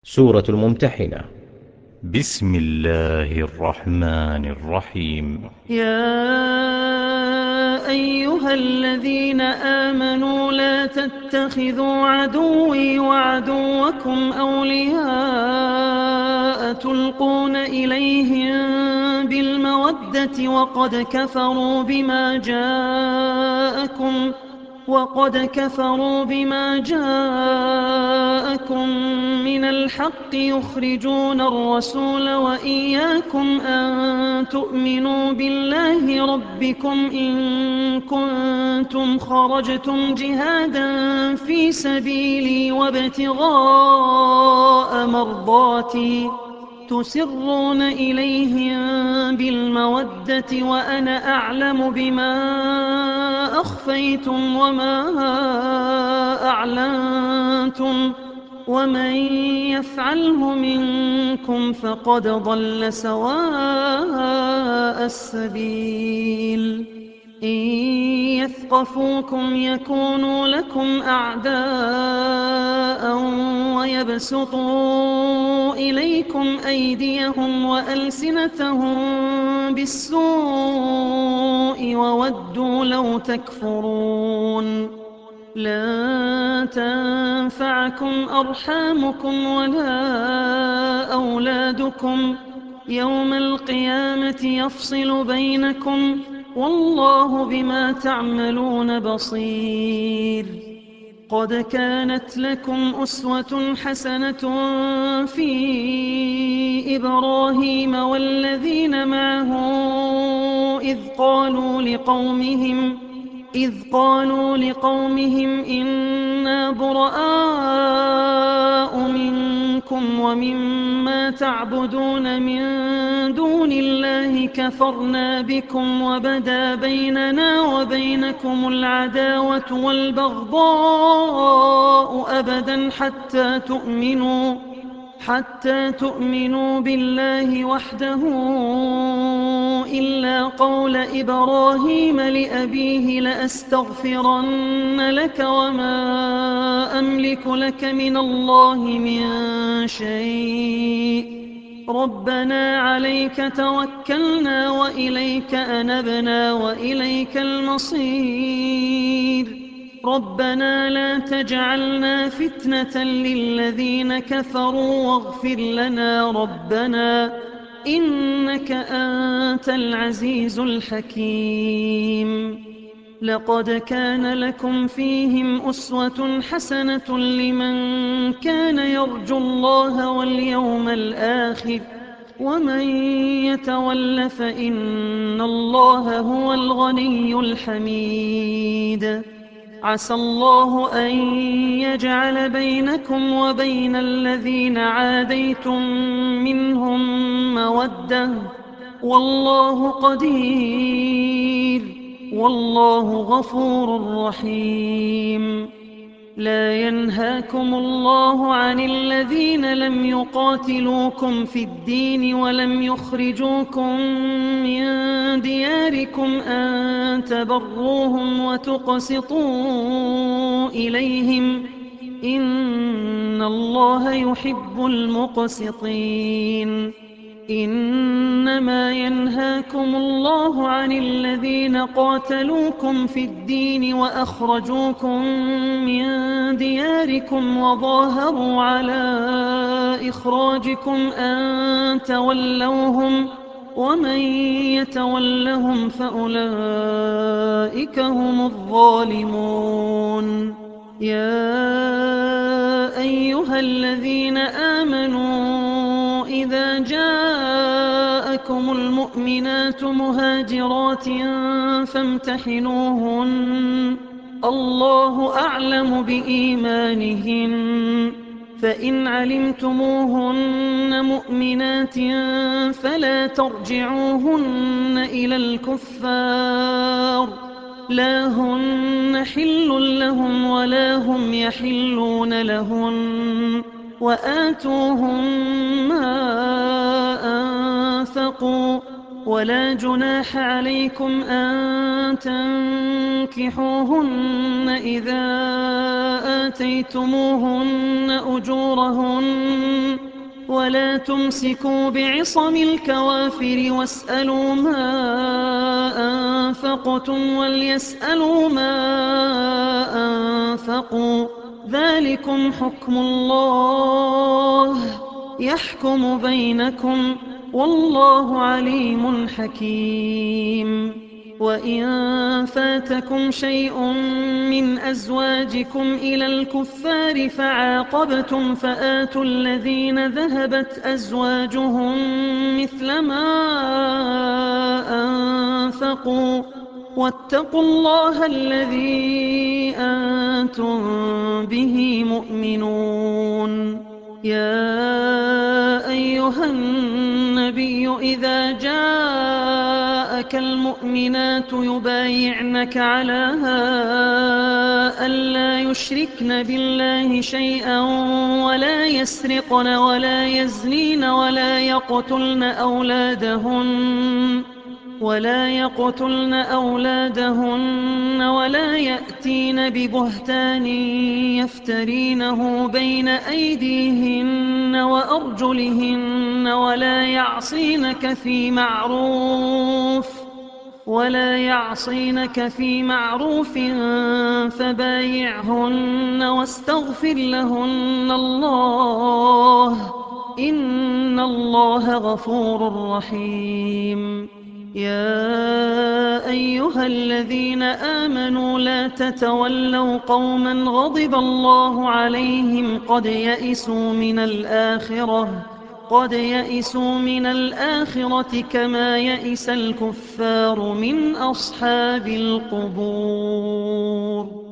سورة الممتحنة. بسم الله الرحمن الرحيم. يا أيها الذين آمنوا لا تتخذوا عدوي وعدوكم أولياء تلقون إليهم بالمودة وقد كفروا بما جاءكم من الحق يخرجون الرسول وإياكم أن تؤمنوا بالله ربكم إن كنتم خرجتم جهادا في سبيلي وابتغاء مرضاتي تسرون إليهم بالمودة وأنا أعلم بما أخفيتم وما أعلنتم ومن يفعله منكم فقد ضل سواء السبيل إن يثقفوكم يكونوا لكم أعداء ويبسطوا إليكم أيديهم وألسنتهم بالسوء وودوا لو تكفرون لن تنفعكم أرحامكم ولا أولادكم يوم القيامة يفصل بينكم والله بما تعملون بصير. قد كانت لكم أسوة حسنة في إبراهيم والذين معه إذ قالوا لقومهم إنا براء منكم ومما تعبدون من دون الله كفرنا بكم وبدا بيننا وبينكم العداوة والبغضاء أبدا حتى تؤمنوا بالله وحده إلا قول إبراهيم لأبيه لأستغفرن لك وما أملك لك من الله من شيء ربنا عليك توكلنا وإليك أنبنا وإليك المصير ربنا لا تجعلنا فتنة للذين كفروا واغفر لنا ربنا إنك أنت العزيز الحكيم. لقد كان لكم فيهم أسوة حسنة لمن كان يرجو الله واليوم الآخر ومن يتول فإن الله هو الغني الحميد. عسى الله أن يجعل بينكم وبين الذين عاديتم منهم مودة والله قدير والله غفور رحيم. لا ينهاكم الله عن الذين لم يقاتلوكم في الدين ولم يخرجوكم من دياركم أن تبروهم وتقسطوا إليهم إن الله يحب المقسطين. إنما ينهاكم الله عن الذين قاتلوكم في الدين وأخرجوكم من دياركم وظاهروا على إخراجكم أن تولوهم ومن يتولهم فأولئك هم الظالمون. يا أيها الذين آمنوا إذا جاءكم المؤمنات مهاجرات فامتحنوهن الله أعلم بإيمانهن فإن علمتموهن مؤمنات فلا ترجعوهن إلى الكفار لا هن حل لهم ولا هم يحلون لهن وآتوهم ما أنفقوا ولا جناح عليكم أن تنكحوهن إذا آتيتموهن أجورهن ولا تمسكوا بعصم الكوافر واسألوا ما أنفقتم وليسألوا ما أنفقوا ذلكم حكم الله يحكم بينكم والله عليم حكيم. وإن فاتكم شيء من أزواجكم إلى الكفار فعاقبتم فآتوا الذين ذهبت أزواجهم مثل ما أنفقوا واتقوا الله الذي أنتم به مؤمنون. يا أيها النبي إذا جاءك المؤمنات يبايعنك على ألا يشركن بالله شيئا ولا يزنين ولا يقتلن أولادهن ولا يأتين ببهتان يفترينه بين أيديهن وأرجلهن ولا يعصينك في معروف فبايعهن واستغفر لهن الله إن الله غفور رحيم. يا أيها الذين آمنوا لا تتولوا قوما غضب الله عليهم قد يئسوا من الآخرة كما يئس الكفار من أصحاب القبور.